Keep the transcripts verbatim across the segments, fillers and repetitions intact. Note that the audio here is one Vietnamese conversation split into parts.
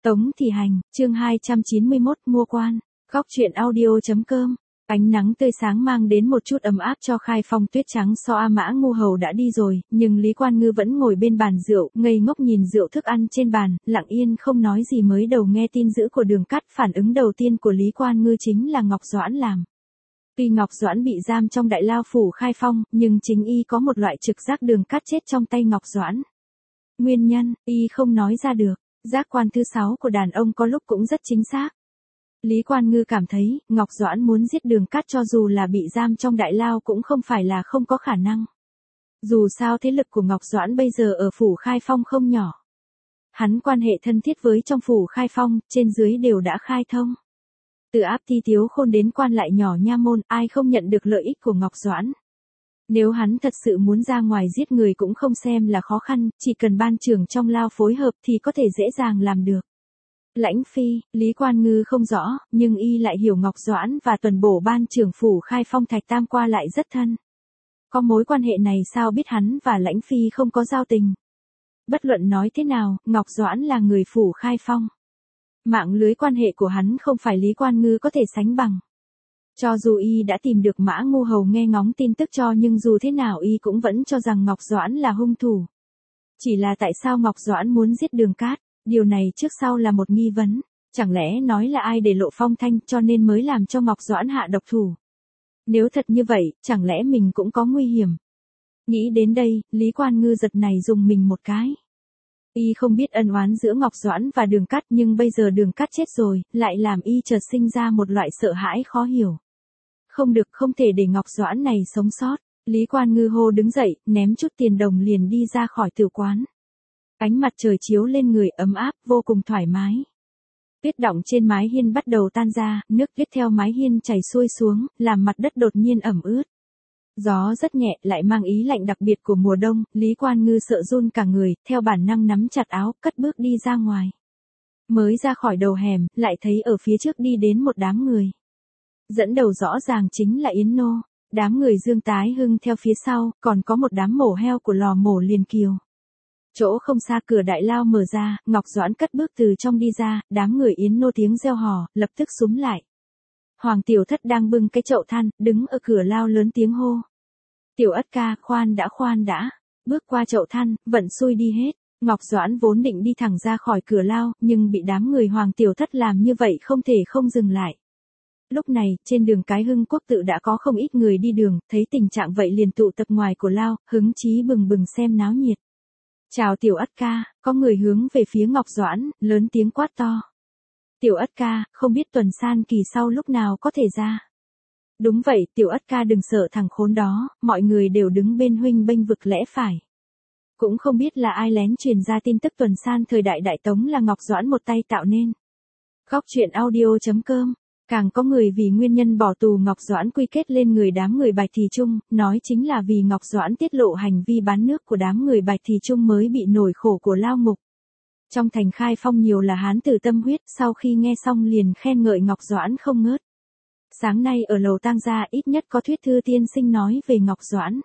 Tống Thị Hành, chương hai trăm chín mươi mốt, mua quan. Góc truyện audio.com. Ánh nắng tươi sáng mang đến một chút ấm áp cho Khai Phong. Tuyết trắng so A Mã Ngu Hầu đã đi rồi, nhưng Lý Quan Ngư vẫn ngồi bên bàn rượu, ngây ngốc nhìn rượu thức ăn trên bàn, lặng yên không nói gì. Mới đầu nghe tin dữ của Đường Cát, phản ứng đầu tiên của Lý Quan Ngư chính là Ngọc Doãn làm. Tuy Ngọc Doãn bị giam trong đại lao phủ Khai Phong, nhưng chính y có một loại trực giác Đường Cát chết trong tay Ngọc Doãn. Nguyên nhân, y không nói ra được. Giác quan thứ sáu của đàn ông có lúc cũng rất chính xác. Lý Quan Ngư cảm thấy, Ngọc Doãn muốn giết Đường Cát cho dù là bị giam trong đại lao cũng không phải là không có khả năng. Dù sao thế lực của Ngọc Doãn bây giờ ở phủ Khai Phong không nhỏ. Hắn quan hệ thân thiết với trong phủ Khai Phong, trên dưới đều đã khai thông. Từ Áp Ti Tiếu Khôn đến quan lại nhỏ nha môn, ai không nhận được lợi ích của Ngọc Doãn. Nếu hắn thật sự muốn ra ngoài giết người cũng không xem là khó khăn, chỉ cần ban trưởng trong lao phối hợp thì có thể dễ dàng làm được. Lãnh Phi, Lý Quan Ngư không rõ, nhưng y lại hiểu Ngọc Doãn và tuần bổ ban trưởng phủ Khai Phong Thạch Tam qua lại rất thân. Có mối quan hệ này sao biết hắn và Lãnh Phi không có giao tình. Bất luận nói thế nào, Ngọc Doãn là người phủ Khai Phong. Mạng lưới quan hệ của hắn không phải Lý Quan Ngư có thể sánh bằng. Cho dù y đã tìm được Mã Ngu Hầu nghe ngóng tin tức cho, nhưng dù thế nào y cũng vẫn cho rằng Ngọc Doãn là hung thủ. Chỉ là tại sao Ngọc Doãn muốn giết Đường Cát, điều này trước sau là một nghi vấn. Chẳng lẽ nói là ai để lộ phong thanh cho nên mới làm cho Ngọc Doãn hạ độc thủ? Nếu thật như vậy, chẳng lẽ mình cũng có nguy hiểm? Nghĩ đến đây, Lý Quan Ngư giật này dùng mình một cái. Y không biết ân oán giữa Ngọc Doãn và Đường Cát, nhưng bây giờ Đường Cát chết rồi, lại làm y chợt sinh ra một loại sợ hãi khó hiểu. Không được, không thể để Ngọc Doãn này sống sót. Lý Quan Ngư hô đứng dậy, ném chút tiền đồng liền đi ra khỏi tử quán. Ánh mặt trời chiếu lên người ấm áp, vô cùng thoải mái. Tuyết đọng trên mái hiên bắt đầu tan ra, nước tuyết theo mái hiên chảy xuôi xuống, làm mặt đất đột nhiên ẩm ướt. Gió rất nhẹ, lại mang ý lạnh đặc biệt của mùa đông, Lý Quan Ngư sợ run cả người, theo bản năng nắm chặt áo, cất bước đi ra ngoài. Mới ra khỏi đầu hẻm, lại thấy ở phía trước đi đến một đám người. Dẫn đầu rõ ràng chính là Yến Nô, đám người Dương Tái Hưng theo phía sau, còn có một đám mổ heo của lò mổ Liền Kiều. Chỗ không xa cửa đại lao mở ra, Ngọc Doãn cất bước từ trong đi ra, đám người Yến Nô tiếng reo hò, lập tức xúm lại. Hoàng Tiểu Thất đang bưng cái chậu than, đứng ở cửa lao lớn tiếng hô. Tiểu Ất ca, khoan đã khoan đã, bước qua chậu than, vận xui đi hết. Ngọc Doãn vốn định đi thẳng ra khỏi cửa lao, nhưng bị đám người Hoàng Tiểu Thất làm như vậy không thể không dừng lại. Lúc này, trên đường cái Hưng Quốc tự đã có không ít người đi đường, thấy tình trạng vậy liền tụ tập ngoài của lao, hứng chí bừng bừng xem náo nhiệt. Chào Tiểu Ất ca, có người hướng về phía Ngọc Doãn, lớn tiếng quát to. Tiểu Ất ca, không biết tuần san kỳ sau lúc nào có thể ra. Đúng vậy, Tiểu Ất ca đừng sợ thằng khốn đó, mọi người đều đứng bên huynh bênh vực lẽ phải. Cũng không biết là ai lén truyền ra tin tức tuần san thời đại Đại Tống là Ngọc Doãn một tay tạo nên. Góc truyện audio.com. Càng có người vì nguyên nhân bỏ tù Ngọc Doãn quy kết lên người đám người Bạch Thì Trung, nói chính là vì Ngọc Doãn tiết lộ hành vi bán nước của đám người Bạch Thì Trung mới bị nổi khổ của lao ngục. Trong thành Khai Phong nhiều là hán tử tâm huyết, sau khi nghe xong liền khen ngợi Ngọc Doãn không ngớt. Sáng nay ở lầu tang gia ít nhất có thuyết thư tiên sinh nói về Ngọc Doãn.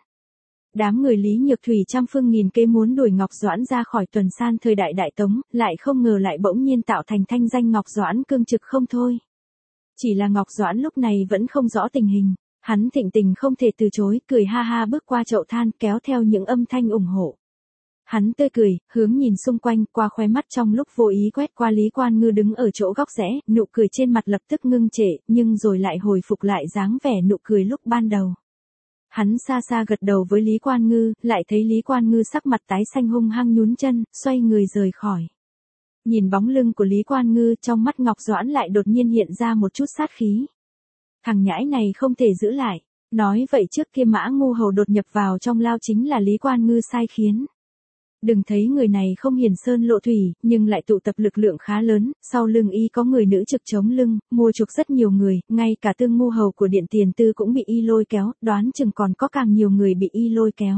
Đám người Lý Nhược Thủy trăm phương nghìn kế muốn đuổi Ngọc Doãn ra khỏi tuần san thời đại Đại Tống, lại không ngờ lại bỗng nhiên tạo thành thanh danh Ngọc Doãn cương trực không thôi. Chỉ là Ngọc Doãn lúc này vẫn không rõ tình hình, hắn thịnh tình không thể từ chối, cười ha ha bước qua chậu than kéo theo những âm thanh ủng hộ. Hắn tươi cười, hướng nhìn xung quanh, qua khóe mắt trong lúc vô ý quét qua Lý Quan Ngư đứng ở chỗ góc rẽ, nụ cười trên mặt lập tức ngưng trệ, nhưng rồi lại hồi phục lại dáng vẻ nụ cười lúc ban đầu. Hắn xa xa gật đầu với Lý Quan Ngư, lại thấy Lý Quan Ngư sắc mặt tái xanh hung hăng nhún chân, xoay người rời khỏi. Nhìn bóng lưng của Lý Quan Ngư, trong mắt Ngọc Doãn lại đột nhiên hiện ra một chút sát khí. Thằng nhãi này không thể giữ lại. Nói vậy trước kia Mã Ngu Hầu đột nhập vào trong lao chính là Lý Quan Ngư sai khiến. Đừng thấy người này không hiển sơn lộ thủy, nhưng lại tụ tập lực lượng khá lớn, sau lưng y có người nữ trực chống lưng, mua chuộc rất nhiều người, ngay cả Tương Ngu Hầu của Điện Tiền Tư cũng bị y lôi kéo, đoán chừng còn có càng nhiều người bị y lôi kéo.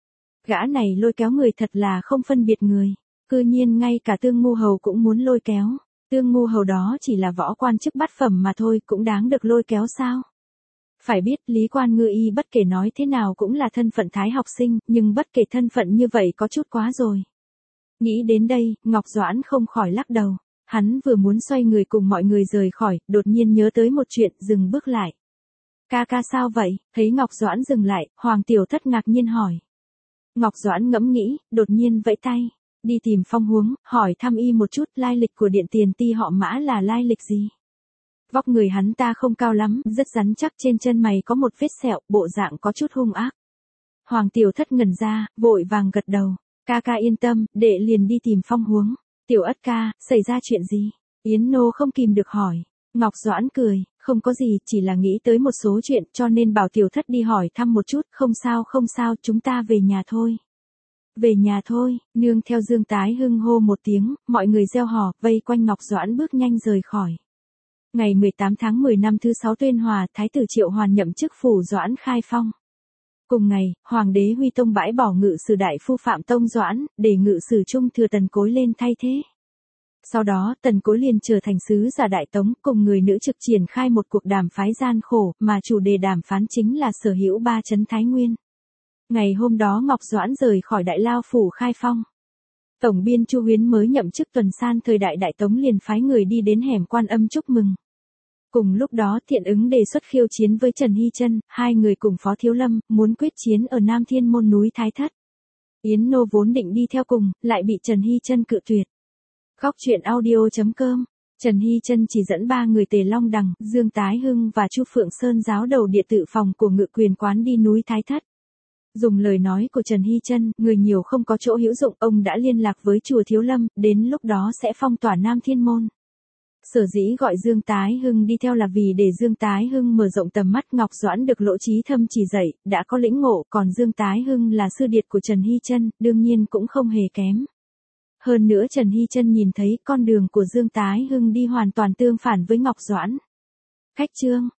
Gã này lôi kéo người thật là không phân biệt người. Cư nhiên ngay cả Tương Ngu Hầu cũng muốn lôi kéo. Tương Ngu Hầu đó chỉ là võ quan chức bát phẩm mà thôi, cũng đáng được lôi kéo sao? Phải biết Lý Quan Ngư y bất kể nói thế nào cũng là thân phận thái học sinh, nhưng bất kể thân phận như vậy có chút quá rồi. Nghĩ đến đây, Ngọc Doãn không khỏi lắc đầu. Hắn vừa muốn xoay người cùng mọi người rời khỏi, đột nhiên nhớ tới một chuyện, dừng bước lại. Ca ca sao vậy? Thấy Ngọc Doãn dừng lại, Hoàng Tiểu Thất ngạc nhiên hỏi. Ngọc Doãn ngẫm nghĩ, đột nhiên vẫy tay. Đi tìm Phong Huống, hỏi thăm y một chút lai lịch của Điện Tiền Ti họ Mã là lai lịch gì. Vóc người hắn ta không cao lắm, rất rắn chắc, trên chân mày có một vết sẹo, bộ dạng có chút hung ác. Hoàng Tiểu Thất ngẩn ra, vội vàng gật đầu. Ca ca yên tâm, đệ liền đi tìm Phong Huống. Tiểu Ất ca, xảy ra chuyện gì? Yến Nô không kìm được hỏi. Ngọc Doãn cười, không có gì, chỉ là nghĩ tới một số chuyện cho nên bảo Tiểu Thất đi hỏi thăm một chút, không sao không sao, chúng ta về nhà thôi. Về nhà thôi, nương theo Dương Tái Hưng hô một tiếng, mọi người reo hò, vây quanh Ngọc Doãn bước nhanh rời khỏi. Ngày mười tám tháng mười năm thứ sáu Tuyên Hòa, Thái tử Triệu Hoàn nhậm chức phủ Doãn khai phong. Cùng ngày, Hoàng đế Huy Tông bãi bỏ ngự sử đại phu Phạm Tông Doãn, để ngự sử trung thừa Tần Cối lên thay thế. Sau đó, Tần Cối liền trở thành sứ giả Đại Tống, cùng người nữ trực triển khai một cuộc đàm phán gian khổ, mà chủ đề đàm phán chính là sở hữu ba trấn Thái Nguyên. Ngày hôm đó Ngọc Doãn rời khỏi Đại Lao phủ khai phong. Tổng biên Chu Huyến mới nhậm chức tuần san thời đại Đại Tống liền phái người đi đến hẻm Quan Âm chúc mừng. Cùng lúc đó Thiện Ứng đề xuất khiêu chiến với Trần Hy Trân, hai người cùng Phó Thiếu Lâm, muốn quyết chiến ở Nam Thiên Môn núi Thái Thất. Yến Nô vốn định đi theo cùng, lại bị Trần Hy Trân cự tuyệt. Góc truyện audio chấm com. Trần Hy Trân chỉ dẫn ba người Tề Long Đằng, Dương Tái Hưng và Chu Phượng Sơn giáo đầu địa tự phòng của ngự quyền quán đi núi Thái Thất. Dùng lời nói của Trần Hy Trân, người nhiều không có chỗ hữu dụng, ông đã liên lạc với chùa Thiếu Lâm, đến lúc đó sẽ phong tỏa Nam Thiên Môn. Sở dĩ gọi Dương Tái Hưng đi theo là vì để Dương Tái Hưng mở rộng tầm mắt. Ngọc Doãn được Lỗ Chí Thâm chỉ dạy, đã có lĩnh ngộ, còn Dương Tái Hưng là sư điệt của Trần Hy Trân, đương nhiên cũng không hề kém. Hơn nữa Trần Hy Trân nhìn thấy con đường của Dương Tái Hưng đi hoàn toàn tương phản với Ngọc Doãn. Khách chương